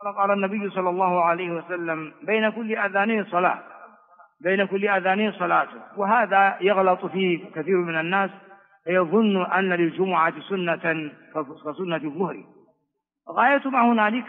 قال النبي صلى الله عليه وسلم بين كل أذانين صلاة، بين كل أذانين صلاة. وهذا يغلط فيه كثير من الناس، يظن أن للجمعة سنة كسنة الظهر. غاية ما هنالك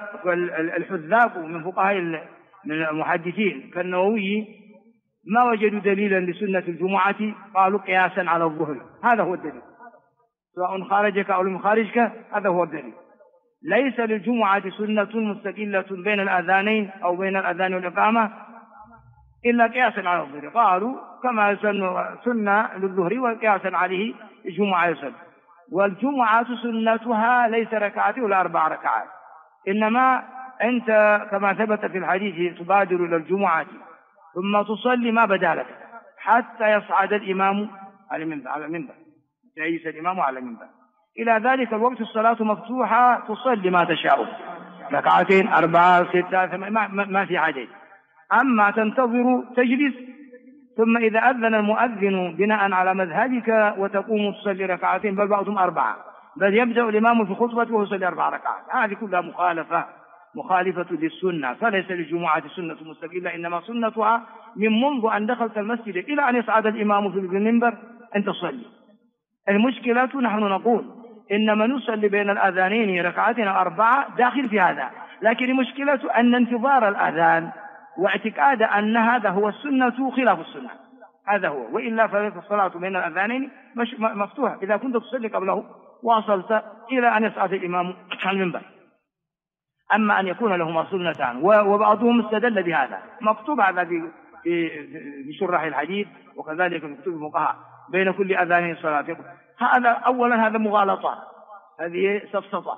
الحذاق من فقهاء من المحدثين كالنووي ما وجدوا دليلا لسنة الجمعة، قالوا قياسا على الظهر. هذا هو الدليل، سواء خارجك أو لم يخارجك، هذا هو الدليل. ليس للجمعة سنة مستقلة بين الأذانين أو بين الأذان والإقامة إلا قياسا على الظهر. قالوا كما سنة للظهر وقياسا عليه الجمعة يسن. والجمعة سنتها ليس ركعتين ولا 4 ركعات، إنما أنت كما ثبت في الحديث تبادر إلى الجمعة ثم تصلي ما بدا لك حتى يصعد الإمام على المنبر، يجلس الإمام على المنبر. إلى ذلك الوقت الصلاة مفتوحة، تصلي ما تشاء، 2 4 6 8، ما في عدد. أما تنتظر تجلس، ثم إذا أذن المؤذن بناء على مذهبك وتقوم تصلي 2 بل بعضهم 4، بل يبدأ الإمام في خطبته ويصلي 4 ركعات. هذه كلها مخالفة للسنة. فليس للجمعة سنة مستقلة، إنما سنتها من منذ أن دخلت المسجد إلى أن يصعد الإمام في المنبر أن تصلي. المشكلة نحن نقول إنما نصلي بين الأذانين 2 أو 4 داخل في هذا، لكن المشكلة أن انتظار الأذان واعتقاد أن هذا هو السنة خلاف السنة، هذا هو. وإلا فالصلاة بين الأذانين مفتوحة إذا كنت تصلي قبله واصلت إلى أن يصعد الإمام على المنبر. أما أن يكون لهما سنتان وبعضهم استدل بهذا، مكتوب هذا في شرح الحديث وكذلك في كتب الفقهاء بين كل أذان صلاة. هذا أولا هذا مغالطة، هذه سفسطة.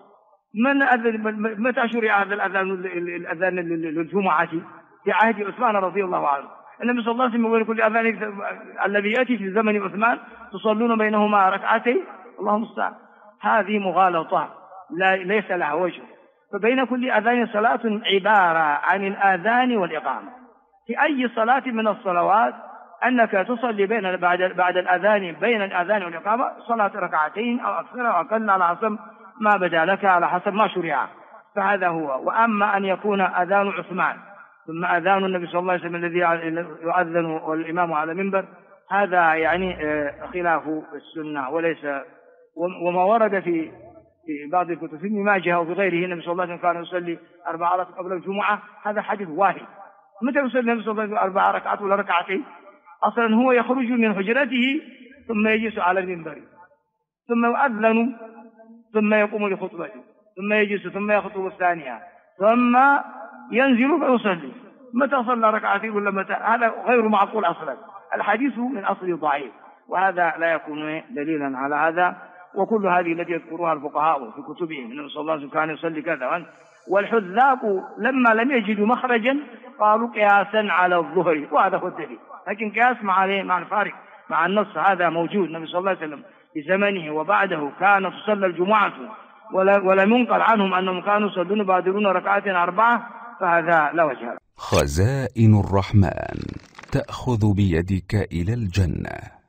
متى شرع هذا الأذان للجمعة؟ في عهد عثمان رضي الله عنه. النبي صلى الله عليه وسلم يقول كل أذان الذي يأتي في زمن عثمان تصلون بينهما 2، اللهم المستعان. هذه مغالطة ليس لها وجه. فبين كل أذان صلاة عبارة عن الآذان والإقامة. في أي صلاة من الصلوات أنك تصلي بعد الأذان بين الأذان والإقامة صلاة 2 أو أكثر أو أقل على حسب ما بدا لك، على حسب ما شرع، فهذا هو. وأما أن يكون أذان عثمان ثم أذان النبي صلى الله عليه وسلم الذي يؤذن والإمام على المنبر، هذا يعني خلاف السنة وليس. وما ورد في بعض الكتب في ابن ماجه وفي غيره النبي صلى الله عليه وسلم كان يصلي 4 ركعات قبل الجمعة، هذا حديث واحد. متى يصلي النبي صلى الله عليه وسلم 4 ركعات ولا 2؟ أصلا هو يخرج من حجرته ثم يجلس على المنبر ثم يؤذن ثم يقوم لخطبته ثم يجلس ثم يخطب الثانية ثم ينزل فيصلي. متى صلى 2 ولا متى؟ هذا غير معقول أصلا. الحديث من أصل ضعيف، وهذا لا يكون دليلا على هذا. وكل هذه التي يذكرها الفقهاء في كتبهم النبي صلى الله عليه وسلم كان يصلي كذا. والحذاق لما لم يجدوا مخرجا قالوا قياسا على الظهر، وهذا هو الدليل. لكن قياس مع الفارق مع النص هذا موجود. النبي صلى الله عليه وسلم في زمنه وبعده كان تصلى الجمعة ولم ينقل عنهم أنهم كانوا يصلون يبادرون 4 فهذا لا وجه. خزائن الرحمن تأخذ بيدك إلى الجنة.